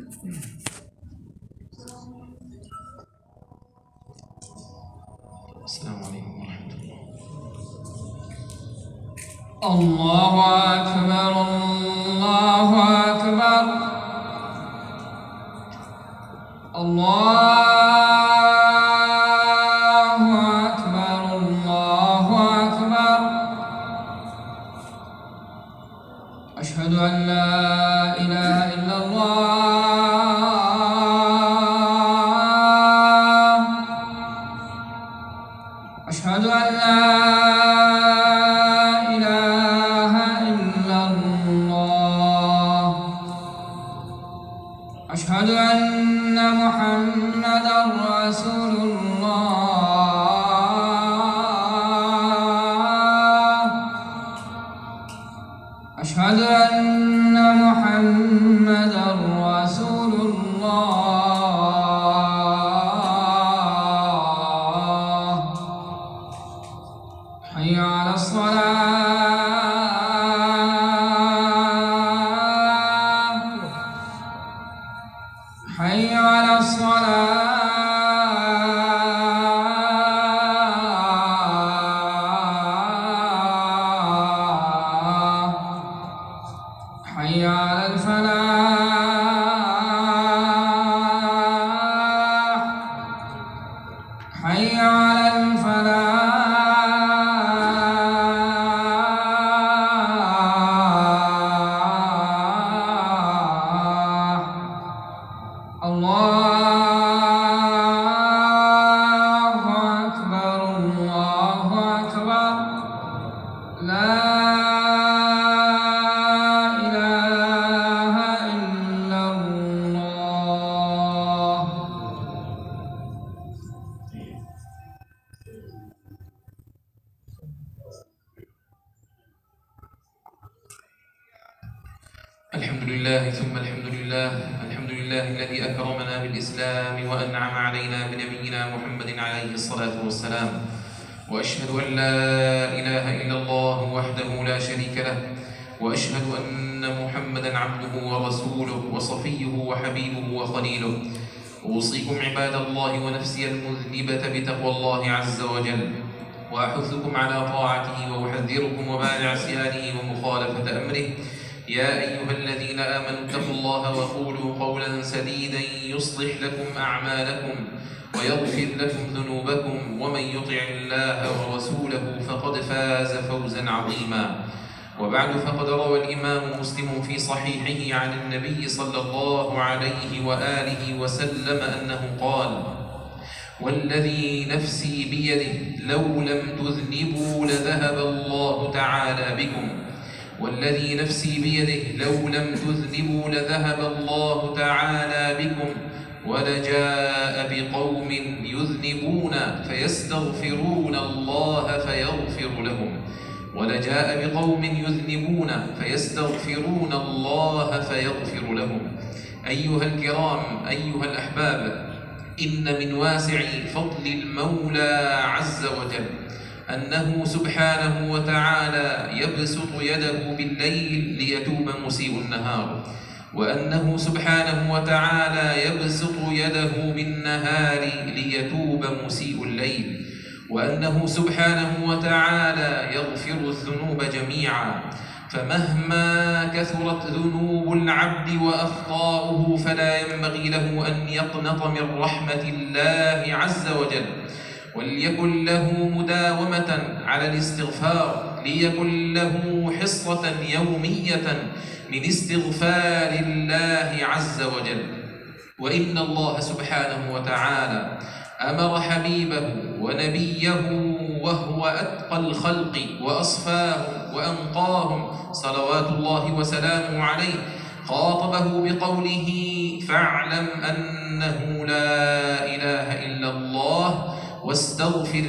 السلام عليكم ورحمة الله. الله أكبر الله أكبر الله أكبر الله أكبر. أشهد أن لا إله إلا الله. أشهد أن لا إله إلا الله. أشهد أن محمدًا رسول الله. أشهد أن محمدًا رسول الله. حي على الصلاة. حي على الصلاة. حي على الفلاح. حي على الفلاح. الله أكبر الله أكبر. لا إله إلا الله. الحمد لله ثم الحمد لله. الحمد لله الذي أكرمنا بالإسلام وأنعم علينا بنبينا محمد عليه الصلاة والسلام. وأشهد أن لا إله إلا الله وحده لا شريك له، وأشهد أن محمدا عبده ورسوله وصفيه وحبيبه وخليله. أوصيكم عباد الله ونفسي المذنبة بتقوى الله عز وجل، وأحثكم على طاعته وأحذركم وبعد عصيانه ومخالفة أمره. يا أيها الذين آمنوا اتقوا الله وقولوا قولا سديدا يصلح لكم أعمالكم ويغفر لكم ذنوبكم، ومن يطع الله ورسوله فقد فاز فوزا عظيما. وبعد، فقد روى الإمام مسلم في صحيحه عن النبي صلى الله عليه وآله وسلم أنه قال: والذي نفسي بيده لو لم تذنبوا لذهب الله تعالى بكم. والذي نفسي بيده لو لم تذنبوا لذهب الله تعالى بكم، ولجاء بقوم يذنبون فيستغفرون الله فيغفر لهم. ولجاء بقوم يذنبون فيستغفرون الله فيغفر لهم. أيها الكرام، أيها الأحباب، إن من واسع فضل المولى عز وجل أنه سبحانه وتعالى يبسط يده بالليل ليتوب مسيء النهار، وأنه سبحانه وتعالى يبسط يده بالنهار ليتوب مسيء الليل، وأنه سبحانه وتعالى يغفر الذنوب جميعا. فمهما كثرت ذنوب العبد وأخطاؤه فلا ينبغي له أن يقنط من رحمة الله عز وجل، وليكن له مداومة على الاستغفار، ليكن له حصة يومية من استغفار الله عز وجل. وإن الله سبحانه وتعالى أمر حبيبه ونبيه وهو أتقى الخلق وأصفاهم وأنقاهم صلوات الله وسلامه عليه، خاطبه بقوله: فاعلم أنه لا إله إلا الله واستغفر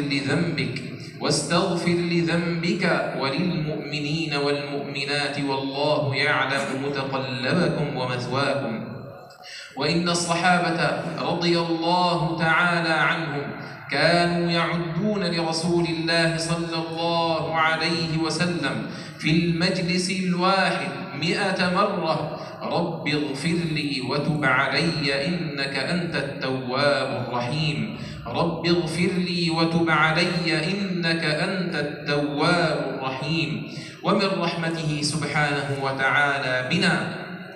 لذنبك وللمؤمنين والمؤمنات والله يعلم متقلبكم ومثواكم. وإن الصحابة رضي الله تعالى عنهم كانوا يعدون لرسول الله صلى الله عليه وسلم في المجلس الواحد 100 مرة: رب اغفر لي وتب علي إنك أنت التواب الرحيم. رب اغفر لي وتب علي إنك أنت التواب الرحيم. ومن رحمته سبحانه وتعالى بنا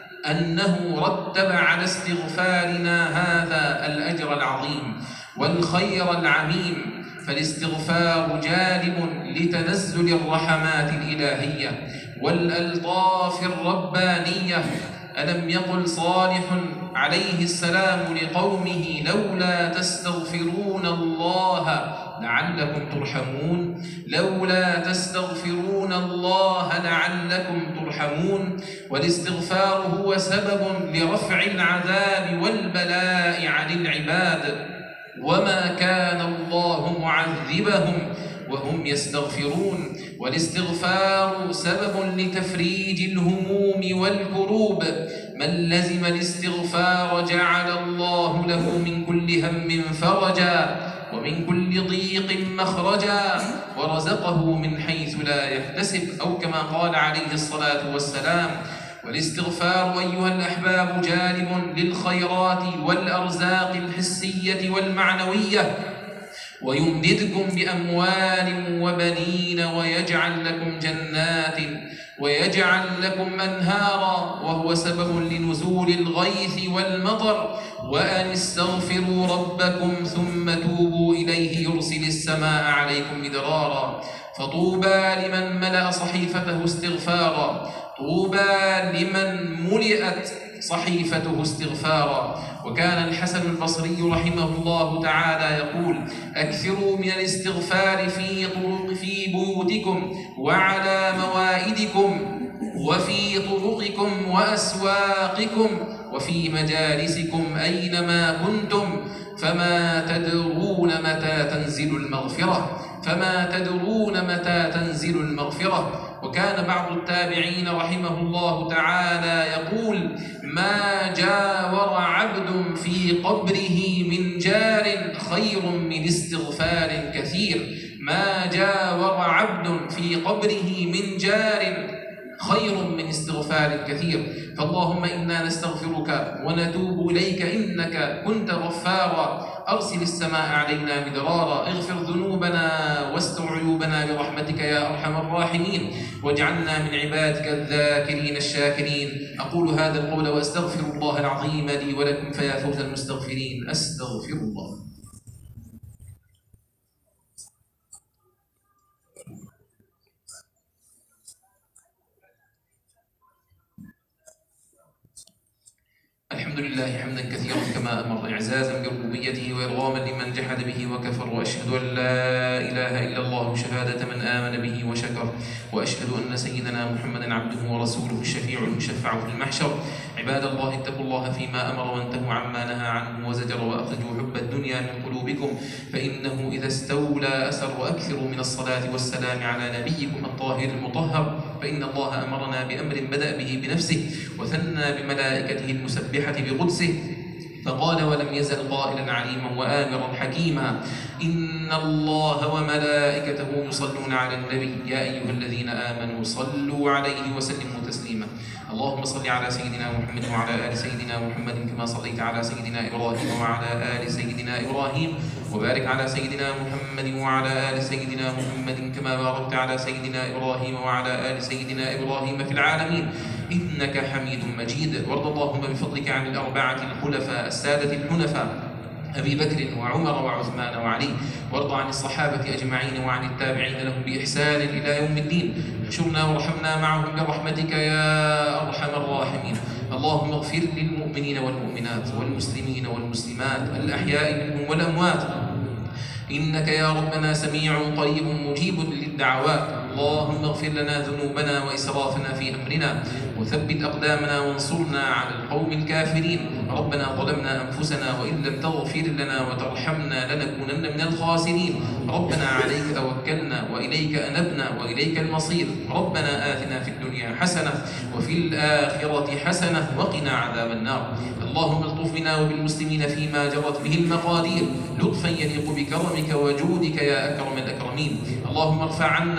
أنه رتب على استغفارنا هذا الأجر العظيم والخير العميم، فالاستغفار جالب لتنزل الرحمات الإلهية والألطاف الربانية. ألم يقل صالح عليه السلام لقومه: لولا تستغفرون الله لعلكم ترحمون؟ لولا تستغفرون الله لعلكم ترحمون. والاستغفار هو سبب لرفع العذاب والبلاء عن العباد، وما كان الله معذبهم وهم يستغفرون. والاستغفار سبب لتفريج الهموم والكروب. من لزم الاستغفار جعل الله له من كل هم فرجا ومن كل ضيق مخرجا ورزقه من حيث لا يحتسب، أو كما قال عليه الصلاة والسلام. والاستغفار أيها الأحباب جالب للخيرات والأرزاق الحسية والمعنوية، ويمددكم بأموال وبنين، ويجعل لكم جنات ويجعل لكم أنهارا، وهو سبب لنزول الغيث والمطر. وأن استغفروا ربكم ثم توبوا إليه يرسل السماء عليكم مدرارا. فطوبى لمن ملأ صحيفته استغفارا، طوبى لمن ملئت صحيفته استغفارا. وكان الحسن البصري رحمه الله تعالى يقول: أكثروا من الاستغفار في بيوتكم وعلى موائدكم وفي طرقكم وأسواقكم وفي مجالسكم أينما كنتم، فما تدرون متى تنزل المغفرة، فما تدرون متى تنزل المغفرة. وكان بعض التابعين رحمه الله تعالى يقول: ما جاور عبد في قبره من جار خير من استغفار كثير. ما جاور عبد في قبره من جار خير من استغفار كثير. فاللهم إنا نستغفرك ونتوب إليك إنك كنت غفارا. أرسل السماء علينا مدرارا، اغفر ذنوبنا واستر عيوبنا برحمتك يا أرحم الراحمين، واجعلنا من عبادك الذاكرين الشاكرين. أقول هذا القول وأستغفر الله العظيم لي ولكم، فيا فوز المستغفرين. أستغفر الله. الحمد لله حمدا كثيرا كما أمر، إعزازا بربوبيته وإرغاما لمن جحد به وكفر. وأشهد أن لا إله إلا الله شهادة من آمن به وشكر. وأشهد أن سيدنا محمدا عبده ورسوله الشفيع المشفع في المحشر. عباد الله اتقوا الله فيما أمر وانتهوا عما نهى عنه وزجر، وأخرجوا حب الدنيا من قلوبكم، فإنه إذا استولى أسر. وأكثروا من الصلاة والسلام على نبيكم الطاهر المطهر، فإن الله أمرنا بأمر بدأ به بنفسه وثنى بملائكته المسبحة بقدسه، فقال: ولم يزل قائلا عليما وآمرا حكيما: إن الله وملائكته يصلون على النبي يا أيها الذين آمنوا صلوا عليه وسلموا تسليما. اللهم صل على سيدنا محمد وعلى آل سيدنا محمد كما صليت على سيدنا إبراهيم وعلى آل سيدنا إبراهيم، وبارك على سيدنا محمد وعلى آل سيدنا محمد كما باركت على سيدنا إبراهيم وعلى آل سيدنا إبراهيم في العالمين إنك حميد مجيد. وارض اللهم بفضلك عن الأربعة الخلفاء السادة الحنفاء أبي بكر وعمر وعثمان وعلي، وارض عن الصحابة أجمعين وعن التابعين لهم بإحسان إلى يوم الدين. احشرنا وارحمنا معهم برحمتك يا أرحم الراحمين. اللهم اغفر للمؤمنين والمؤمنات والمسلمين والمسلمات الأحياء منهم والأموات، إنك يا ربنا سميع قريب مجيب للدعوات. اللهم اغفر لنا ذنوبنا وإسرافنا في أمرنا، وثبت أقدامنا وانصرنا على القوم الكافرين. ربنا ظلمنا أنفسنا وإن لم تغفر لنا وترحمنا لنكونن من الخاسرين. ربنا عليك توكلنا وإليك أنبنا وإليك المصير. ربنا آتنا في الدنيا حسنة وفي الآخرة حسنة وقنا عذاب النار. اللهم الطف بنا وبالمسلمين فيما جرت به المقادير لطفا يليق بكرمك وجودك يا أكرم الأكرمين. اللهم ارفع عنا وعن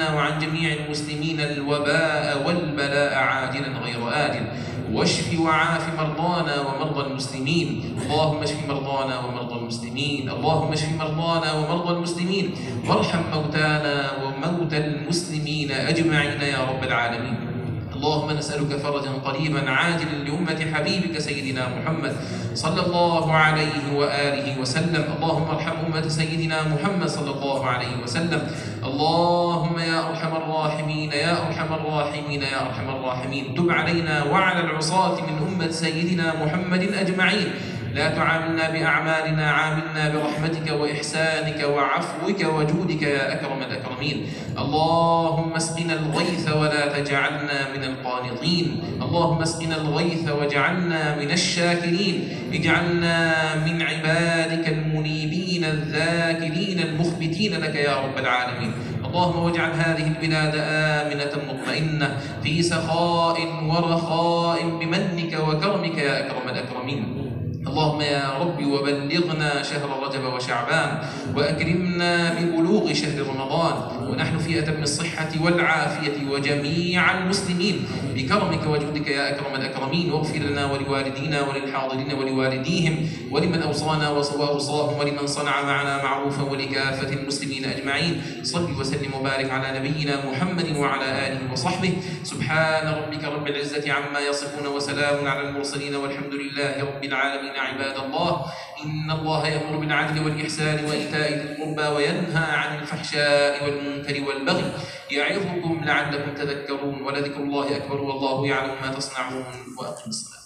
جميع المسلمين الوباء والبلاء عاجلا غير آجل، واشف وعاف مرضانا ومرضى المسلمين. اللهم اشف مرضانا ومرضى المسلمين، اللهم اشف مرضانا ومرضى المسلمين، وارحم موتانا وموتى المسلمين أجمعين يا رب العالمين. اللهم نسألك فرجا قريبا عاجلا لأمة حبيبك سيدنا محمد صلى الله عليه وآله وسلم. اللهم ارحم أمة سيدنا محمد صلى الله عليه وسلم. اللهم يا أرحم الراحمين يا أرحم الراحمين يا أرحم الراحمين، تب علينا وعلى العصاة من أمة سيدنا محمد أجمعين. لا تعاملنا بأعمالنا، عاملنا برحمتك وإحسانك وعفوك وجودك يا أكرم الأكرمين. اللهم اسقنا الغيث ولا تجعلنا من القانطين، اللهم اسقنا الغيث واجعلنا من الشاكرين، اجعلنا من عبادك المنيبين الذاكرين المخبتين لك يا رب العالمين. اللهم واجعل هذه البلاد آمنة مطمئنة في سخاء ورخاء بمنك وكرمك يا أكرم الأكرمين. اللهم يا رب وبلغنا شهر رجب وشعبان، وأكرمنا ببلوغ شهر رمضان ونحن في أتم الصحة والعافية وجميع المسلمين بكرمك وجودك يا أكرم الأكرمين. واغفر لنا ولوالدينا وللحاضرين ولوالديهم ولمن أوصانا وأوصاهم ولمن صنع معنا معروفا ولكافة المسلمين أجمعين. صل وسلم وبارك على نبينا محمد وعلى آله وصحبه. سبحان ربك رب العزة عما يصفون وسلام على المرسلين والحمد لله رب العالمين. عباد الله، إن الله يأمر بالعدل والإحسان وإيتاء ذي القربى وينهى عن الفحشاء والمنكر والبغي يعظكم لعلكم تذكرون، ولذكر الله أكبر والله يعلم ما تصنعون. وأقم الصلاة.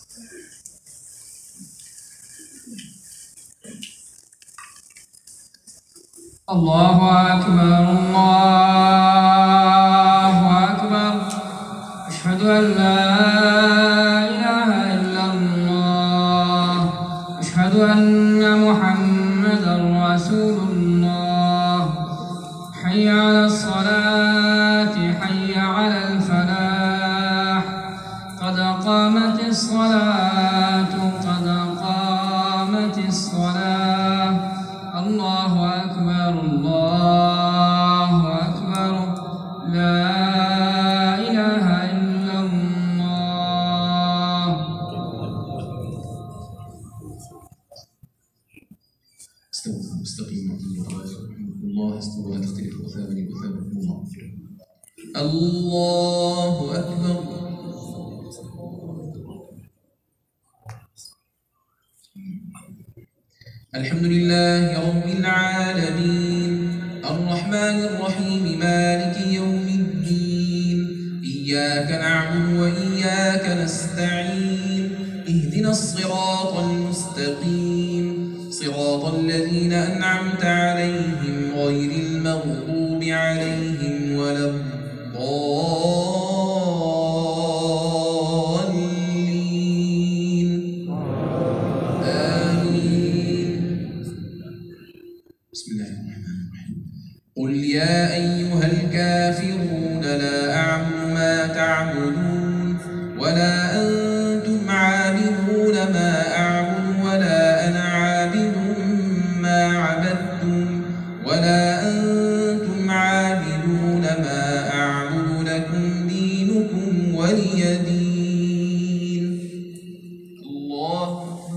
الله أكبر الله أكبر، أشهد أن لا إله إلا الله، أشهد أن محمدا رسول الله. حي على الصلاة، حي على الفلاح، قد قامت الصلاة، قد قامت الصلاة. الله أكبر الله أكبر، لا إله إلا الله. استووا استقيموا الله، استووا لا تختلفوا وثابني وثابكم الله. الله أكبر. الحمد لله رب العالمين، الرحمن الرحيم، مالك يوم الدين. إياك نعبد وإياك نستعين، اهدنا الصراط المستقيم، صراط الذين أنعمت عليهم غير المغضوب عليهم ولا الضالين. آمين. بسم الله الرحمن الرحيم. قل يا أيها الكافرون لا أعبد ما تعبدون ولا أنتم عابدون ما أعبد ولا أنا عابد ما عبدتم ولا أنتم عابدون ما أعبد، لكم دينكم ولي دين. الله.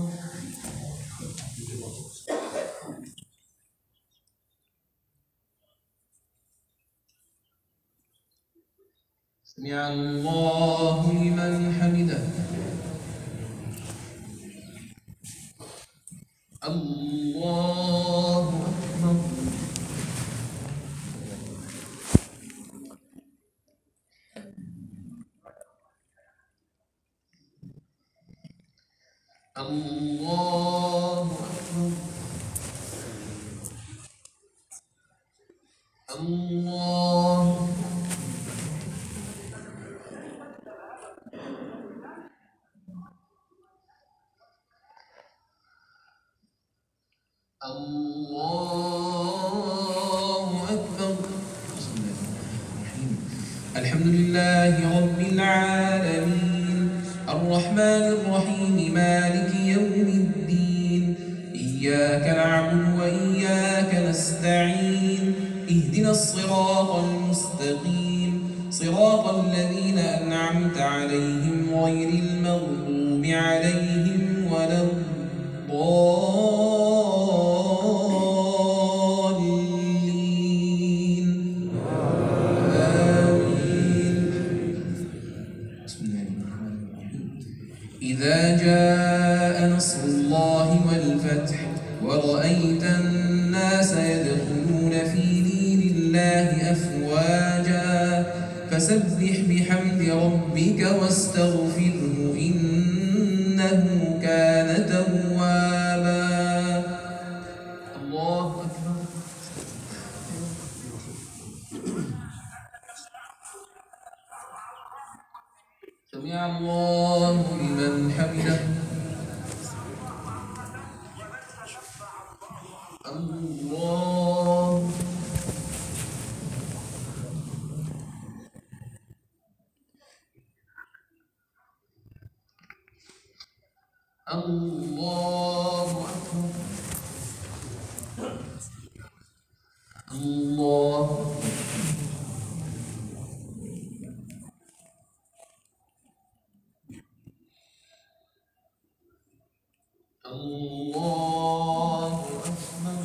سمع الله لمن حمده. الله أكبر. الله أكبر. الله. الله أكبر. بسم الله الرحمن الرحيم. الحمد لله رب العالمين، الرحمن الرحيم، مالك يوم الدين. إياك نعبد وإياك نستعين، اهدنا الصراط المستقيم، الذين أنعمت عليهم غير المغضوب عليهم ولا الضالين آمين. بسم الله الرحمن الرحيم. إذا جاء نصر الله والفتح ورأيت الناس يدخلون في دين الله أفواجا فسبح بحمد ربك واستغفره إنه كان توابا. الله أكبر. سمع الله لمن حمده. الله الله أكبر. الله الله أكبر.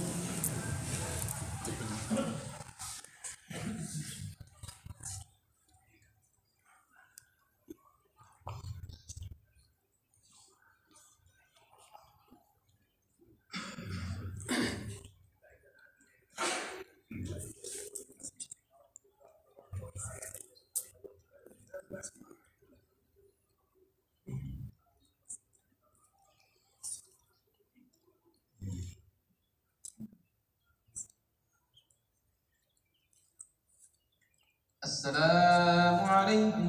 السلام عليكم